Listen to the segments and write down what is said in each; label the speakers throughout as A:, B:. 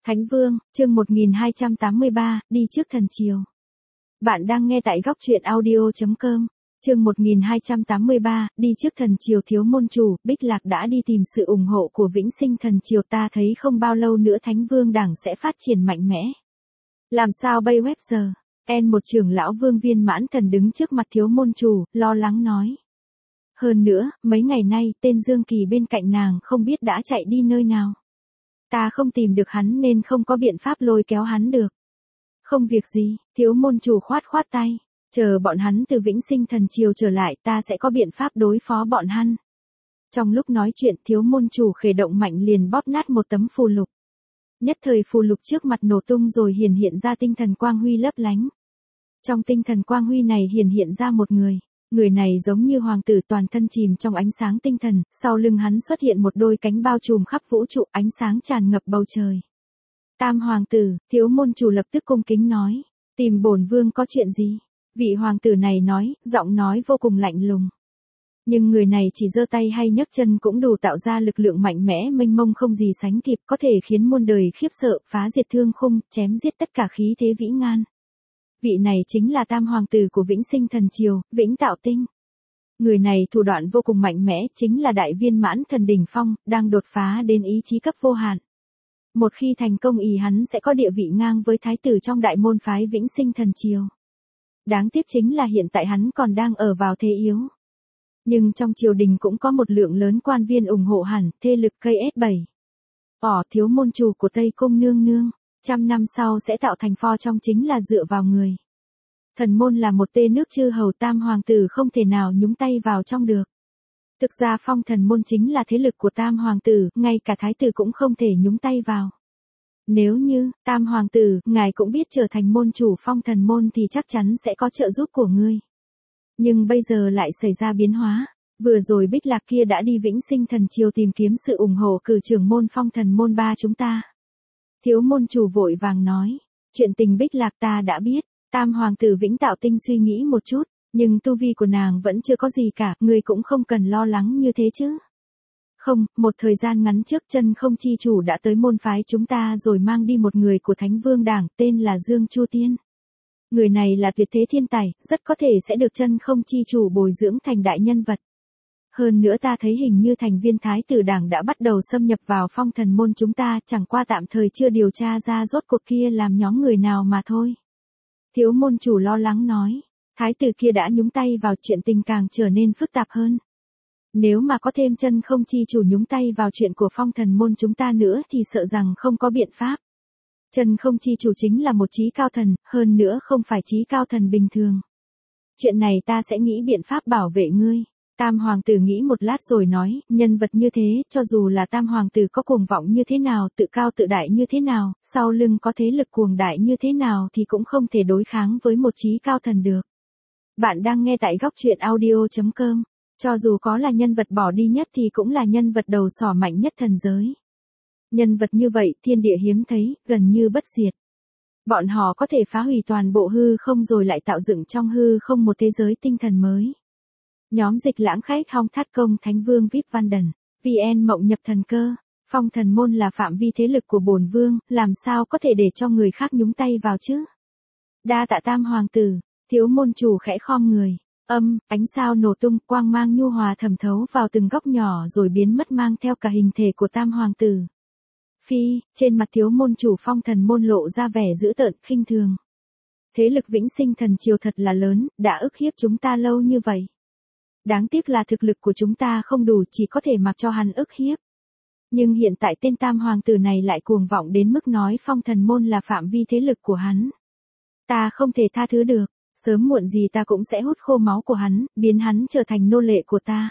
A: Thánh Vương, chương 1283, đi trước thần triều. Bạn đang nghe tại góc truyện audio.com. Chương 1283, đi trước thần triều. Thiếu môn chủ, Bích Lạc đã đi tìm sự ủng hộ của Vĩnh Sinh thần triều. Ta thấy không bao lâu nữa Thánh Vương đảng sẽ phát triển mạnh mẽ. Làm sao bây giờ? Một trưởng lão Vương Viên Mãn Thần đứng trước mặt thiếu môn chủ, lo lắng nói. Hơn nữa, mấy ngày nay, tên Dương Kỳ bên cạnh nàng không biết đã chạy đi nơi nào. Ta không tìm được hắn nên không có biện pháp lôi kéo hắn được. Không việc gì, thiếu môn chủ khoát tay. Chờ bọn hắn từ Vĩnh Sinh thần triều trở lại, ta sẽ có biện pháp đối phó bọn hắn. Trong lúc nói chuyện, thiếu môn chủ khởi động mạnh liền bóp nát một tấm phù lục. Nhất thời phù lục trước mặt nổ tung rồi hiện ra tinh thần quang huy lấp lánh. Trong tinh thần quang huy này hiện ra một người. Người này giống như hoàng tử, toàn thân chìm trong ánh sáng tinh thần, sau lưng hắn xuất hiện một đôi cánh bao trùm khắp vũ trụ, ánh sáng tràn ngập bầu trời. Tam hoàng tử, thiếu môn chủ lập tức cung kính nói, tìm bổn vương có chuyện gì? Vị hoàng tử này nói, giọng nói vô cùng lạnh lùng. Nhưng người này chỉ giơ tay hay nhấc chân cũng đủ tạo ra lực lượng mạnh mẽ mênh mông không gì sánh kịp, có thể khiến muôn đời khiếp sợ, phá diệt thương khung, chém giết tất cả khí thế vĩ ngan. Vị này chính là tam hoàng tử của Vĩnh Sinh thần triều, Vĩnh Tạo Tinh. Người này thủ đoạn vô cùng mạnh mẽ, chính là đại viên mãn thần đỉnh phong, đang đột phá đến ý chí cấp vô hạn. Một khi thành công hắn sẽ có địa vị ngang với thái tử trong đại môn phái Vĩnh Sinh thần triều. Đáng tiếc chính là hiện tại hắn còn đang ở vào thế yếu. Nhưng trong triều đình cũng có một lượng lớn quan viên ủng hộ hẳn, thế lực KS7. Thiếu môn chủ của Tây Cung nương nương. 100 năm sau sẽ tạo thành pho trong chính là dựa vào người. Thần môn là một tê nước chư hầu, tam hoàng tử không thể nào nhúng tay vào trong được. Thực ra phong thần môn chính là thế lực của tam hoàng tử, ngay cả thái tử cũng không thể nhúng tay vào. Nếu như, tam hoàng tử, ngài cũng biết trở thành môn chủ phong thần môn thì chắc chắn sẽ có trợ giúp của ngươi. Nhưng bây giờ lại xảy ra biến hóa. Vừa rồi Bích Lạc kia đã đi Vĩnh Sinh thần triều tìm kiếm sự ủng hộ cử trưởng môn phong thần môn ba chúng ta. Thiếu môn chủ vội vàng nói, chuyện tình Bích Lạc ta đã biết. Tam hoàng tử Vĩnh Tạo Tinh suy nghĩ một chút, nhưng tu vi của nàng vẫn chưa có gì cả, ngươi cũng không cần lo lắng như thế chứ. Không, một thời gian ngắn trước Chân Không chi chủ đã tới môn phái chúng ta rồi mang đi một người của Thánh Vương đảng, tên là Dương Chu Tiên. Người này là tuyệt thế thiên tài, rất có thể sẽ được Chân Không chi chủ bồi dưỡng thành đại nhân vật. Hơn nữa ta thấy hình như thành viên thái tử đảng đã bắt đầu xâm nhập vào phong thần môn chúng ta, chẳng qua tạm thời chưa điều tra ra rốt cuộc kia làm nhóm người nào mà thôi. Thiếu môn chủ lo lắng nói, thái tử kia đã nhúng tay vào chuyện tình càng trở nên phức tạp hơn. Nếu mà có thêm Chân Không chi chủ nhúng tay vào chuyện của phong thần môn chúng ta nữa thì sợ rằng không có biện pháp. Chân Không chi chủ chính là một chí cao thần, hơn nữa không phải chí cao thần bình thường. Chuyện này ta sẽ nghĩ biện pháp bảo vệ ngươi. Tam hoàng tử nghĩ một lát rồi nói, nhân vật như thế, cho dù là tam hoàng tử có cuồng vọng như thế nào, tự cao tự đại như thế nào, sau lưng có thế lực cuồng đại như thế nào thì cũng không thể đối kháng với một chí cao thần được. Bạn đang nghe tại góc truyện audio.com. Cho dù có là nhân vật bỏ đi nhất thì cũng là nhân vật đầu sỏ mạnh nhất thần giới. Nhân vật như vậy thiên địa hiếm thấy, gần như bất diệt. Bọn họ có thể phá hủy toàn bộ hư không rồi lại tạo dựng trong hư không một thế giới tinh thần mới. Nhóm Dịch Lãng Khách Hong Thát Công Thánh Vương VIP Văn Đần, VN Mộng Nhập Thần Cơ, phong thần môn là phạm vi thế lực của bổn vương, làm sao có thể để cho người khác nhúng tay vào chứ? Đa tạ tam hoàng tử, thiếu môn chủ khẽ khom người, ánh sao nổ tung, quang mang nhu hòa thẩm thấu vào từng góc nhỏ rồi biến mất mang theo cả hình thể của tam hoàng tử. Phi, trên mặt thiếu môn chủ phong thần môn lộ ra vẻ dữ tợn, khinh thường. Thế lực Vĩnh Sinh thần triều thật là lớn, đã ức hiếp chúng ta lâu như vậy. Đáng tiếc là thực lực của chúng ta không đủ, chỉ có thể mặc cho hắn ức hiếp. Nhưng hiện tại tên tam hoàng tử này lại cuồng vọng đến mức nói phong thần môn là phạm vi thế lực của hắn. Ta không thể tha thứ được, sớm muộn gì ta cũng sẽ hút khô máu của hắn, biến hắn trở thành nô lệ của ta.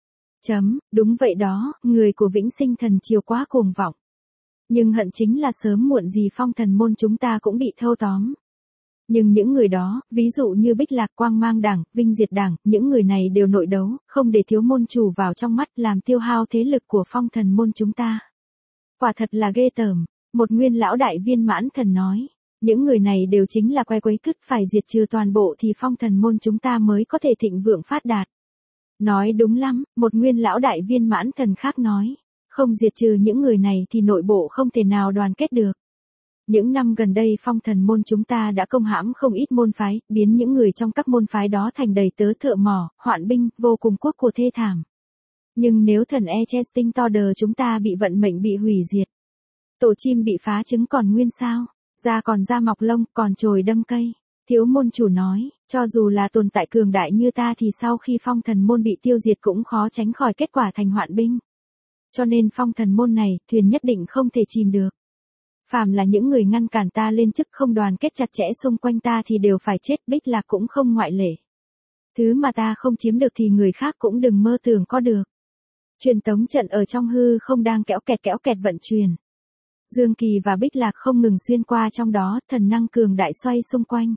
A: Đúng vậy đó, người của Vĩnh Sinh thần triều quá cuồng vọng. Nhưng hận chính là sớm muộn gì phong thần môn chúng ta cũng bị thâu tóm. Nhưng những người đó, ví dụ như Bích Lạc Quang Mang Đảng, Vinh Diệt Đảng, những người này đều nội đấu, không để thiếu môn chủ vào trong mắt làm tiêu hao thế lực của phong thần môn chúng ta. Quả thật là ghê tởm, một nguyên lão đại viên mãn thần nói. Những người này đều chính là quay quấy cứt, phải diệt trừ toàn bộ thì phong thần môn chúng ta mới có thể thịnh vượng phát đạt. Nói đúng lắm, một nguyên lão đại viên mãn thần khác nói. Không diệt trừ những người này thì nội bộ không thể nào đoàn kết được. Những năm gần đây Phong Thần môn chúng ta đã công hãm không ít môn phái, biến những người trong các môn phái đó thành đầy tớ thợ mỏ, hoạn binh, vô cùng quốc của thê thảm. Nhưng nếu thần Echesting Torder chúng ta bị vận mệnh bị hủy diệt, tổ chim bị phá trứng còn nguyên sao, da còn da mọc lông, còn chồi đâm cây. Thiếu môn chủ nói, cho dù là tồn tại cường đại như ta thì sau khi Phong Thần môn bị tiêu diệt cũng khó tránh khỏi kết quả thành hoạn binh. Cho nên Phong Thần môn này, thuyền nhất định không thể chìm được. Phàm là những người ngăn cản ta lên chức không đoàn kết chặt chẽ xung quanh ta thì đều phải chết, Bích Lạc cũng không ngoại lệ. Thứ mà ta không chiếm được thì người khác cũng đừng mơ tưởng có được. Truyền tống trận ở trong hư không đang kéo kẹt vận chuyển. Dương Kỳ và Bích Lạc không ngừng xuyên qua trong đó, thần năng cường đại xoay xung quanh.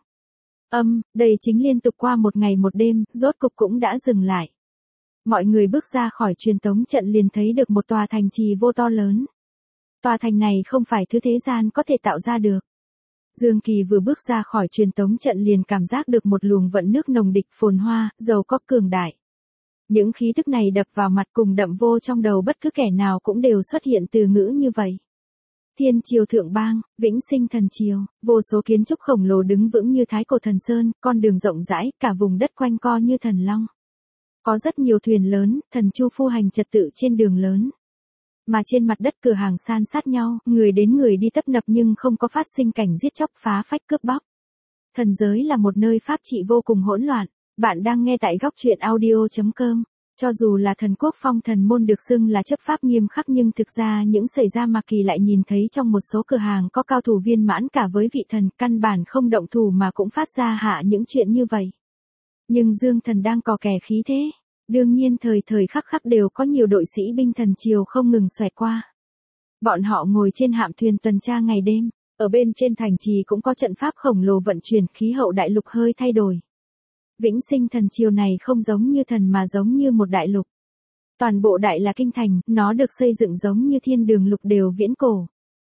A: Đây chính liên tục qua một ngày một đêm, rốt cục cũng đã dừng lại. Mọi người bước ra khỏi truyền tống trận liền thấy được một tòa thành trì vô to lớn. Tòa thành này không phải thứ thế gian có thể tạo ra được. Dương Kỳ vừa bước ra khỏi truyền tống trận liền cảm giác được một luồng vận nước nồng địch phồn hoa, giàu có cường đại. Những khí tức này đập vào mặt cùng đậm vô trong đầu bất cứ kẻ nào cũng đều xuất hiện từ ngữ như vậy. Thiên triều thượng bang, vĩnh sinh thần triều, vô số kiến trúc khổng lồ đứng vững như thái cổ thần sơn, con đường rộng rãi, cả vùng đất quanh co như thần long. Có rất nhiều thuyền lớn, thần chu phu hành trật tự trên đường lớn. Mà trên mặt đất cửa hàng san sát nhau, người đến người đi tấp nập nhưng không có phát sinh cảnh giết chóc phá phách cướp bóc. Thần giới là một nơi pháp trị vô cùng hỗn loạn. Bạn đang nghe tại góc truyện audio.com. Cho dù là thần quốc Phong Thần môn được xưng là chấp pháp nghiêm khắc nhưng thực ra những xảy ra mà Kỳ lại nhìn thấy trong một số cửa hàng có cao thủ viên mãn cả với vị thần, căn bản không động thủ mà cũng phát ra hạ những chuyện như vậy. Nhưng Dương Thần đang cò kè khí thế. Đương nhiên thời khắc khắc đều có nhiều đội sĩ binh thần triều không ngừng xoẹt qua. Bọn họ ngồi trên hạm thuyền tuần tra ngày đêm, ở bên trên thành trì cũng có trận pháp khổng lồ vận chuyển, khí hậu đại lục hơi thay đổi. Vĩnh sinh thần triều này không giống như thần mà giống như một đại lục. Toàn bộ đại là kinh thành, nó được xây dựng giống như thiên đường lục đều viễn cổ.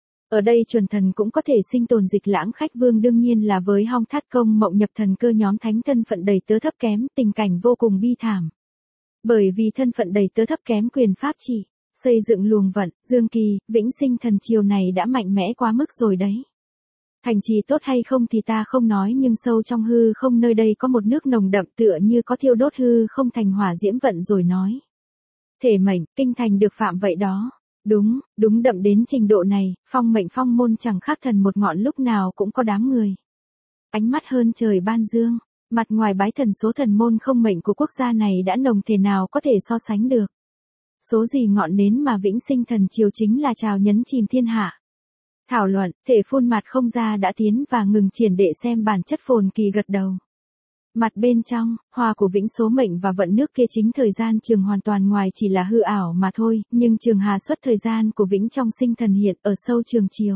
A: Ở đây chuẩn thần cũng có thể sinh tồn, Dịch Lãng Khách Vương đương nhiên là với Hong Thát Công Mộng Nhập Thần Cơ nhóm thánh thân phận đầy tớ thấp kém, tình cảnh vô cùng bi thảm. Bởi vì thân phận đầy tớ thấp kém quyền pháp trị, xây dựng luồng vận, Dương Kỳ, vĩnh sinh thần triều này đã mạnh mẽ quá mức rồi đấy. Thành trì tốt hay không thì ta không nói nhưng sâu trong hư không nơi đây có một nước nồng đậm tựa như có thiêu đốt hư không thành hỏa diễm vận rồi nói. Thể mệnh, kinh thành được phạm vậy đó. Đúng đậm đến trình độ này, phong mệnh phong môn chẳng khác thần một ngọn, lúc nào cũng có đám người. Ánh mắt hơn trời ban dương, mặt ngoài bái thần số thần môn không mệnh của quốc gia này đã nồng thể nào có thể so sánh được. Số gì ngọn nến mà vĩnh sinh thần triều chính là trào nhấn chìm thiên hạ. Thảo luận, thể phun mặt không ra đã tiến và ngừng triển để xem bản chất phồn Kỳ gật đầu. Mặt bên trong, hoa của vĩnh số mệnh và vận nước kia chính thời gian trường hoàn toàn ngoài chỉ là hư ảo mà thôi, nhưng trường hà xuất thời gian của vĩnh trong sinh thần hiện ở sâu trường triều.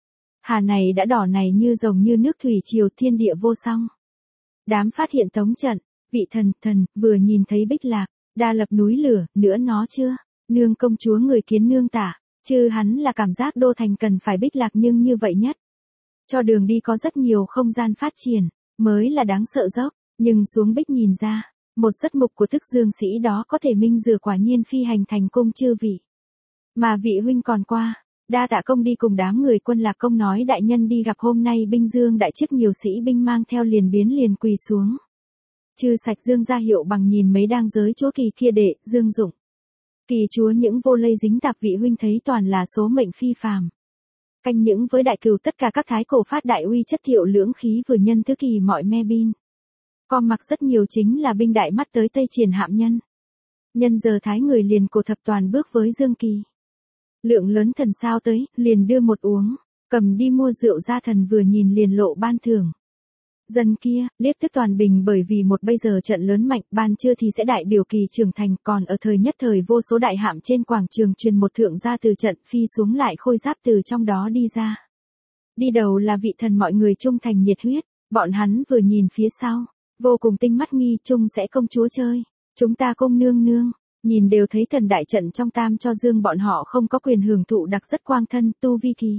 A: Hà này đã đỏ này như rồng như nước thủy triều, thiên địa vô song. Đám phát hiện tống trận, vị thần, vừa nhìn thấy Bích Lạc, đa lập núi lửa, nữa nó chưa, nương công chúa người kiến nương tả. Chứ hắn là cảm giác đô thành cần phải Bích Lạc nhưng như vậy nhất. Cho đường đi có rất nhiều không gian phát triển, mới là đáng sợ dốc, nhưng xuống Bích nhìn ra, một giấc mục của thức dương sĩ đó có thể minh rửa quả nhiên phi hành thành công chư vị. Mà vị huynh còn qua, đa tạ công đi cùng đám người Quân Lạc Công nói đại nhân đi gặp hôm nay binh dương đại chức, nhiều sĩ binh mang theo liền biến liền quỳ xuống. Chư sạch dương ra hiệu bằng nhìn mấy đang giới chúa Kỳ kia đệ, Dương Dụng. Kỳ chúa những vô lây dính tạp, vị huynh thấy toàn là số mệnh phi phàm. Canh những với đại cừu tất cả các thái cổ phát đại uy chất thiệu lưỡng khí vừa nhân thứ kỳ mọi me bin. Com mặc rất nhiều chính là binh đại mắt tới tây triển hạm nhân. Nhân giờ thái người liền cổ thập toàn bước với Dương Kỳ. Lượng lớn thần sao tới, liền đưa một uống, cầm đi mua rượu ra, thần vừa nhìn liền lộ ban thưởng. Dân kia, liếc tức toàn bình, bởi vì một bây giờ trận lớn mạnh, ban trưa thì sẽ đại biểu Kỳ trưởng thành, còn ở thời nhất thời vô số đại hạm trên quảng trường truyền một thượng ra từ trận phi xuống lại khôi giáp từ trong đó đi ra. Đi đầu là vị thần mọi người trung thành nhiệt huyết, bọn hắn vừa nhìn phía sau, vô cùng tinh mắt nghi, chung sẽ công chúa chơi, chúng ta công nương nương, nhìn đều thấy thần đại trận trong tam cho dương, bọn họ không có quyền hưởng thụ đặc rất quang thân tu vi Kỳ.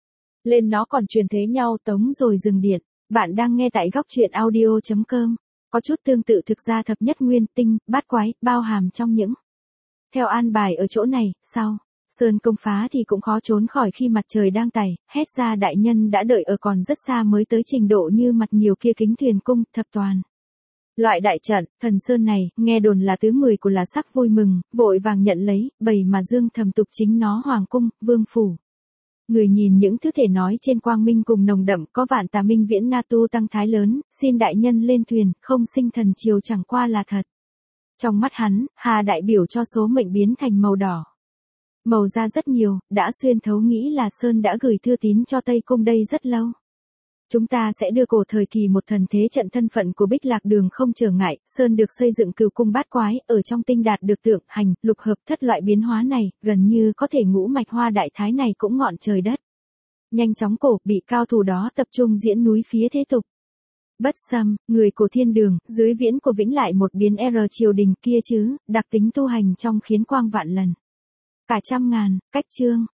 A: Lên nó còn truyền thế nhau tống rồi dừng điện. Bạn đang nghe tại góc truyện audio.com. Có chút tương tự thực ra thập nhất nguyên tinh, bát quái, bao hàm trong những. Theo an bài ở chỗ này, Sơn công phá thì cũng khó trốn khỏi khi mặt trời đang tày, hét ra đại nhân đã đợi ở còn rất xa mới tới trình độ như mặt nhiều kia kính thuyền cung, thập toàn. Loại đại trận, thần Sơn này, nghe đồn là tứ người của là sắc vui mừng, vội vàng nhận lấy, bày mà dương thầm tục chính nó hoàng cung, vương phủ. Người nhìn những thứ thể nói trên quang minh cùng nồng đậm có vạn tà minh viễn na tu tăng thái lớn, xin đại nhân lên thuyền, không sinh thần chiều chẳng qua là thật. Trong mắt hắn, hà đại biểu cho số mệnh biến thành màu đỏ. Màu da rất nhiều, đã xuyên thấu nghĩ là Sơn đã gửi thư tín cho Tây Cung đây rất lâu. Chúng ta sẽ đưa cổ thời kỳ một thần thế trận thân phận của Bích Lạc Đường không trở ngại, Sơn được xây dựng cửu cung bát quái, ở trong tinh đạt được tượng, hành, lục hợp thất loại biến hóa này, gần như có thể ngũ mạch hoa đại thái này cũng ngọn trời đất. Nhanh chóng cổ, bị cao thủ đó tập trung diễn núi phía thế tục. Bất xâm, người của thiên đường, dưới viễn của vĩnh lại một biến R triều đình kia chứ, đặc tính tu hành trong khiến quang vạn lần. Cả trăm ngàn, cách chương.